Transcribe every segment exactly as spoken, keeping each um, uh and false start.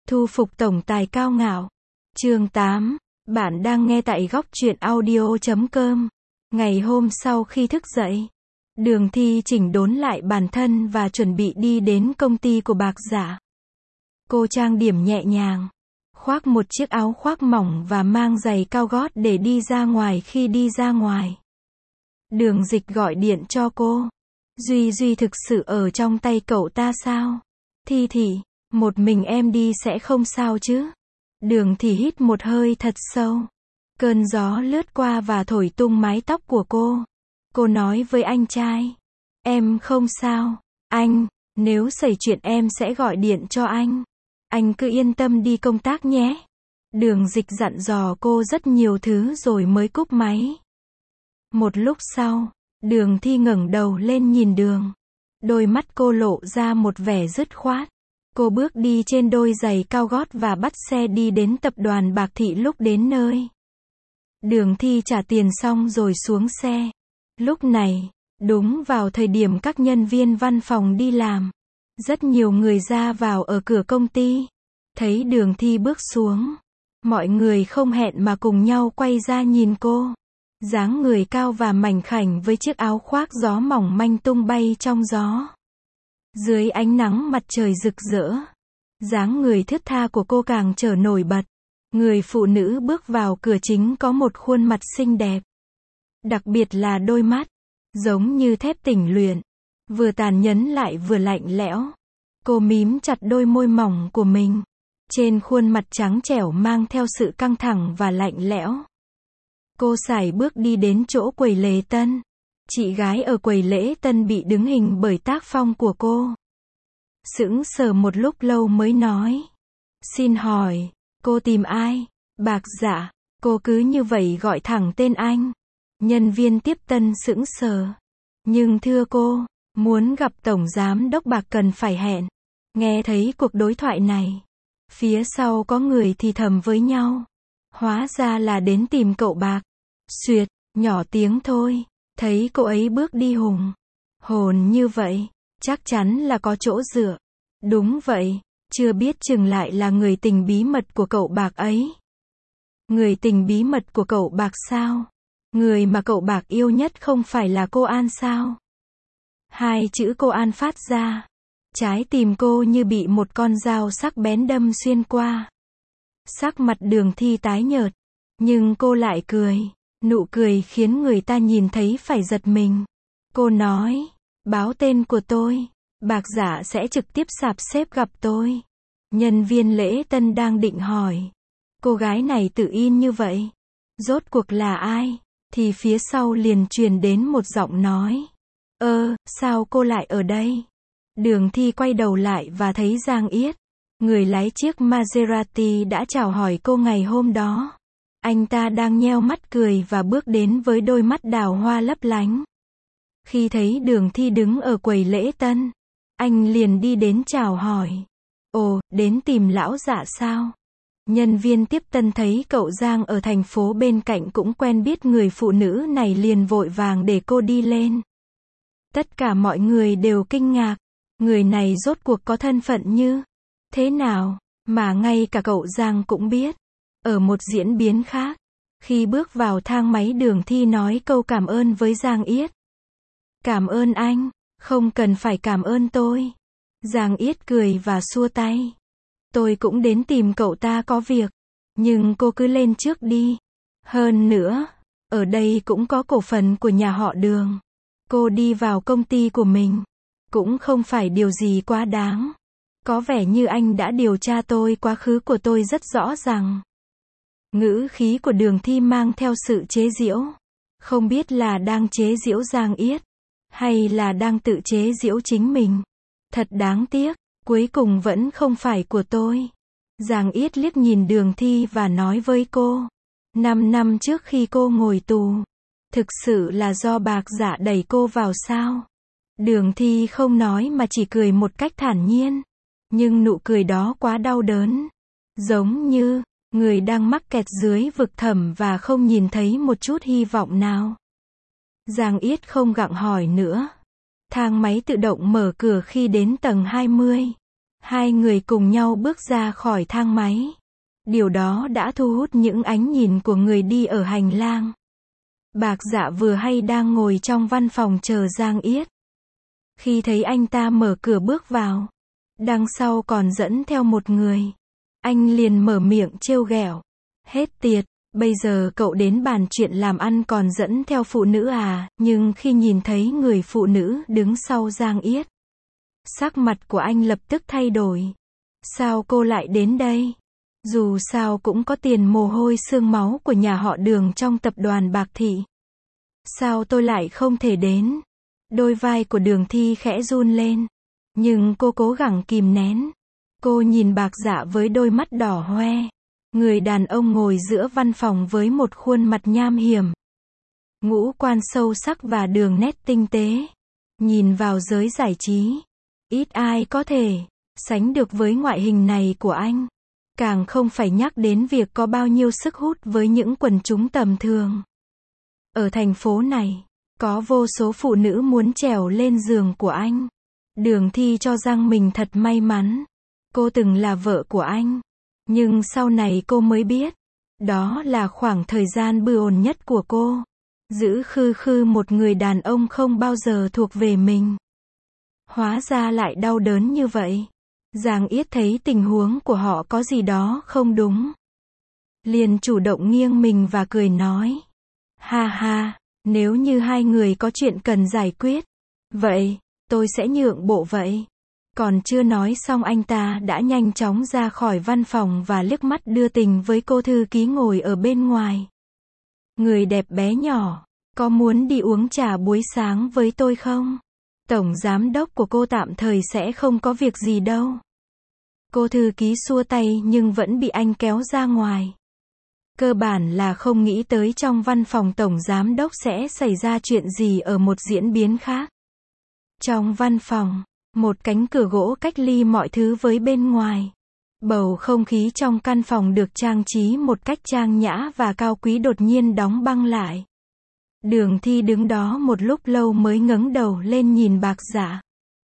Thu phục tổng tài cao ngạo. Chương tám. Bạn đang nghe tại góc truyện audio chấm com. Ngày hôm sau khi thức dậy, Đường Thi chỉnh đốn lại bản thân và chuẩn bị đi đến công ty của Bạc Dạ. Cô trang điểm nhẹ nhàng, khoác một chiếc áo khoác mỏng và mang giày cao gót để đi ra ngoài. Khi đi ra ngoài, Đường Dịch gọi điện cho cô. Duy Duy thực sự ở trong tay cậu ta sao? Thi Thị, một mình em đi sẽ không sao chứ? Đường Thị hít một hơi thật sâu. Cơn gió lướt qua và thổi tung mái tóc của cô. Cô nói với anh trai. Em không sao. Anh, nếu xảy chuyện em sẽ gọi điện cho anh. Anh cứ yên tâm đi công tác nhé. Đường Dịch dặn dò cô rất nhiều thứ rồi mới cúp máy. Một lúc sau, Đường Thi ngẩng đầu lên nhìn Đường. Đôi mắt cô lộ ra một vẻ dứt khoát. Cô bước đi trên đôi giày cao gót và bắt xe đi đến tập đoàn Bạc Thị. Lúc đến nơi, Đường Thi trả tiền xong rồi xuống xe. Lúc này, đúng vào thời điểm các nhân viên văn phòng đi làm, rất nhiều người ra vào ở cửa công ty. Thấy Đường Thi bước xuống, mọi người không hẹn mà cùng nhau quay ra nhìn cô. Dáng người cao và mảnh khảnh với chiếc áo khoác gió mỏng manh tung bay trong gió. Dưới ánh nắng mặt trời rực rỡ, dáng người thướt tha của cô càng trở nổi bật. Người phụ nữ bước vào cửa chính có một khuôn mặt xinh đẹp. Đặc biệt là đôi mắt, giống như thép tỉnh luyện, vừa tàn nhẫn lại vừa lạnh lẽo. Cô mím chặt đôi môi mỏng của mình. Trên khuôn mặt trắng trẻo mang theo sự căng thẳng và lạnh lẽo. Cô sải bước đi đến chỗ quầy lễ tân. Chị gái ở quầy lễ tân bị đứng hình bởi tác phong của cô. Sững sờ một lúc lâu mới nói. Xin hỏi, cô tìm ai? Bạc Dạ. Cô cứ như vậy gọi thẳng tên anh. Nhân viên tiếp tân sững sờ. Nhưng thưa cô, muốn gặp Tổng Giám đốc Bạc cần phải hẹn. Nghe thấy cuộc đối thoại này, phía sau có người thì thầm với nhau. Hóa ra là đến tìm cậu Bạc. Xuyệt, nhỏ tiếng thôi. Thấy cô ấy bước đi hùng hồn như vậy, chắc chắn là có chỗ dựa. Đúng vậy, chưa biết chừng lại là người tình bí mật của cậu Bạc ấy. Người tình bí mật của cậu Bạc sao? Người mà cậu Bạc yêu nhất không phải là cô An sao? Hai chữ cô An phát ra. Trái tim cô như bị một con dao sắc bén đâm xuyên qua. Sắc mặt Đường Thi tái nhợt, nhưng cô lại cười. Nụ cười khiến người ta nhìn thấy phải giật mình. Cô nói, báo tên của tôi, Bạc Dạ sẽ trực tiếp sắp xếp gặp tôi. Nhân viên lễ tân đang định hỏi, cô gái này tự in như vậy, rốt cuộc là ai? Thì phía sau liền truyền đến một giọng nói. Ơ, sao cô lại ở đây? Đường Thi quay đầu lại và thấy Giang Yết, người lái chiếc Maserati đã chào hỏi cô ngày hôm đó. Anh ta đang nheo mắt cười và bước đến với đôi mắt đào hoa lấp lánh. Khi thấy Đường Thi đứng ở quầy lễ tân, anh liền đi đến chào hỏi. Ồ, đến tìm lão Dạ sao? Nhân viên tiếp tân thấy cậu Giang ở thành phố bên cạnh cũng quen biết người phụ nữ này liền vội vàng để cô đi lên. Tất cả mọi người đều kinh ngạc. Người này rốt cuộc có thân phận như thế nào, mà ngay cả cậu Giang cũng biết. Ở một diễn biến khác, khi bước vào thang máy Đường Thi nói câu cảm ơn với Giang Yết. Cảm ơn anh, không cần phải cảm ơn tôi. Giang Yết cười và xua tay. Tôi cũng đến tìm cậu ta có việc, nhưng cô cứ lên trước đi. Hơn nữa, ở đây cũng có cổ phần của nhà họ Đường. Cô đi vào công ty của mình, cũng không phải điều gì quá đáng. Có vẻ như anh đã điều tra tôi quá khứ của tôi rất rõ ràng. Ngữ khí của Đường Thi mang theo sự chế giễu. Không biết là đang chế giễu Giang Yết, hay là đang tự chế giễu chính mình. Thật đáng tiếc, cuối cùng vẫn không phải của tôi. Giang Yết liếc nhìn Đường Thi và nói với cô. Năm năm trước khi cô ngồi tù, thực sự là do Bạc Dạ đẩy cô vào sao? Đường Thi không nói mà chỉ cười một cách thản nhiên. Nhưng nụ cười đó quá đau đớn. Giống như người đang mắc kẹt dưới vực thẳm và không nhìn thấy một chút hy vọng nào. Giang Yết không gặng hỏi nữa. Thang máy tự động mở cửa khi đến tầng hai mươi. Hai người cùng nhau bước ra khỏi thang máy. Điều đó đã thu hút những ánh nhìn của người đi ở hành lang. Bạc Dạ vừa hay đang ngồi trong văn phòng chờ Giang Yết. Khi thấy anh ta mở cửa bước vào, đằng sau còn dẫn theo một người, anh liền mở miệng trêu ghẹo. Hết tiệt, bây giờ cậu đến bàn chuyện làm ăn còn dẫn theo phụ nữ à, nhưng khi nhìn thấy người phụ nữ đứng sau Giang Yết, sắc mặt của anh lập tức thay đổi. Sao cô lại đến đây? Dù sao cũng có tiền mồ hôi xương máu của nhà họ Đường trong tập đoàn Bạc Thị. Sao tôi lại không thể đến? Đôi vai của Đường Thi khẽ run lên. Nhưng cô cố gắng kìm nén. Cô nhìn Bạc Dạ với đôi mắt đỏ hoe. Người đàn ông ngồi giữa văn phòng với một khuôn mặt nham hiểm, ngũ quan sâu sắc và đường nét tinh tế. Nhìn vào giới giải trí, ít ai có thể sánh được với ngoại hình này của anh. Càng không phải nhắc đến việc có bao nhiêu sức hút với những quần chúng tầm thường. Ở thành phố này, có vô số phụ nữ muốn trèo lên giường của anh. Đường Thi cho rằng mình thật may mắn. Cô từng là vợ của anh. Nhưng sau này cô mới biết, đó là khoảng thời gian bư ổn nhất của cô. Giữ khư khư một người đàn ông không bao giờ thuộc về mình. Hóa ra lại đau đớn như vậy. Giang Yết thấy tình huống của họ có gì đó không đúng, liền chủ động nghiêng mình và cười nói. Ha ha, nếu như hai người có chuyện cần giải quyết, vậy, tôi sẽ nhượng bộ vậy. Còn chưa nói xong anh ta đã nhanh chóng ra khỏi văn phòng và liếc mắt đưa tình với cô thư ký ngồi ở bên ngoài. Người đẹp bé nhỏ, có muốn đi uống trà buổi sáng với tôi không? Tổng giám đốc của cô tạm thời sẽ không có việc gì đâu. Cô thư ký xua tay nhưng vẫn bị anh kéo ra ngoài. Cơ bản là không nghĩ tới trong văn phòng tổng giám đốc sẽ xảy ra chuyện gì ở một diễn biến khác. Trong văn phòng, một cánh cửa gỗ cách ly mọi thứ với bên ngoài. Bầu không khí trong căn phòng được trang trí một cách trang nhã và cao quý đột nhiên đóng băng lại. Đường Thi đứng đó một lúc lâu mới ngẩng đầu lên nhìn Bạc Dạ.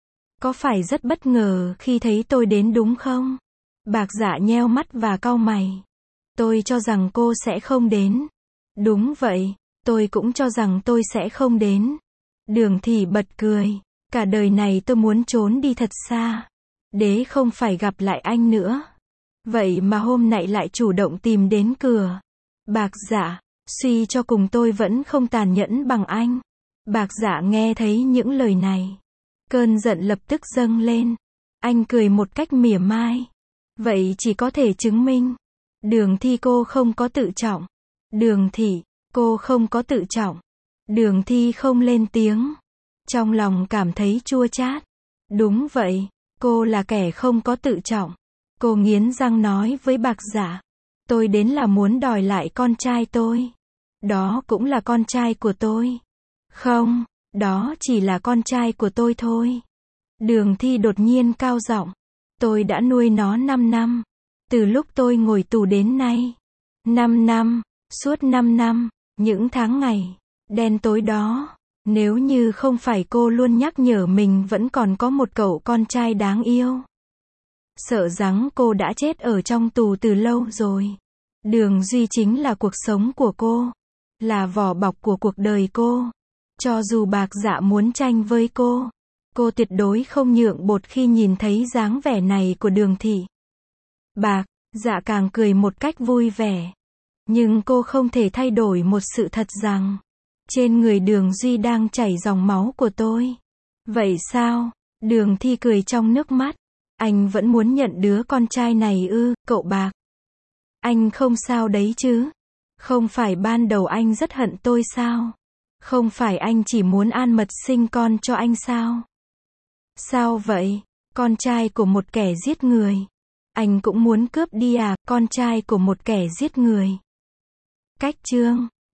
Có phải rất bất ngờ khi thấy tôi đến đúng không? Bạc Dạ nheo mắt và cau mày. Tôi cho rằng cô sẽ không đến. Đúng vậy, tôi cũng cho rằng tôi sẽ không đến. Đường Thi bật cười. Cả đời này tôi muốn trốn đi thật xa, để không phải gặp lại anh nữa. Vậy mà hôm nay lại chủ động tìm đến cửa. Bạc Dạ, suy cho cùng tôi vẫn không tàn nhẫn bằng anh. Bạc Dạ nghe thấy những lời này, cơn giận lập tức dâng lên. Anh cười một cách mỉa mai. Vậy chỉ có thể chứng minh, Đường Thi cô không có tự trọng. Đường Thị, cô không có tự trọng. Đường Thi không lên tiếng. Trong lòng cảm thấy chua chát. Đúng vậy, cô là kẻ không có tự trọng. Cô nghiến răng nói với Bạc Dạ. Tôi đến là muốn đòi lại con trai tôi. Đó cũng là con trai của tôi. Không, đó chỉ là con trai của tôi thôi. Đường Thi đột nhiên cao giọng. Tôi đã nuôi nó năm năm. Từ lúc tôi ngồi tù đến nay. năm năm, suốt năm năm, những tháng ngày đen tối đó. Nếu như không phải cô luôn nhắc nhở mình vẫn còn có một cậu con trai đáng yêu, sợ rằng cô đã chết ở trong tù từ lâu rồi. Đường Duy chính là cuộc sống của cô, là vỏ bọc của cuộc đời cô. Cho dù Bạc Dạ muốn tranh với cô, cô tuyệt đối không nhượng bộ khi nhìn thấy dáng vẻ này của Đường Thị. Bạc Dạ càng cười một cách vui vẻ. Nhưng cô không thể thay đổi một sự thật rằng trên người Đường Duy đang chảy dòng máu của tôi. Vậy sao? Đường Thi cười trong nước mắt. Anh vẫn muốn nhận đứa con trai này ư, cậu Bạc? Anh không sao đấy chứ? Không phải ban đầu anh rất hận tôi sao? Không phải anh chỉ muốn An Mật sinh con cho anh sao? Sao vậy? Con trai của một kẻ giết người. Anh cũng muốn cướp đi à, con trai của một kẻ giết người. Cách chương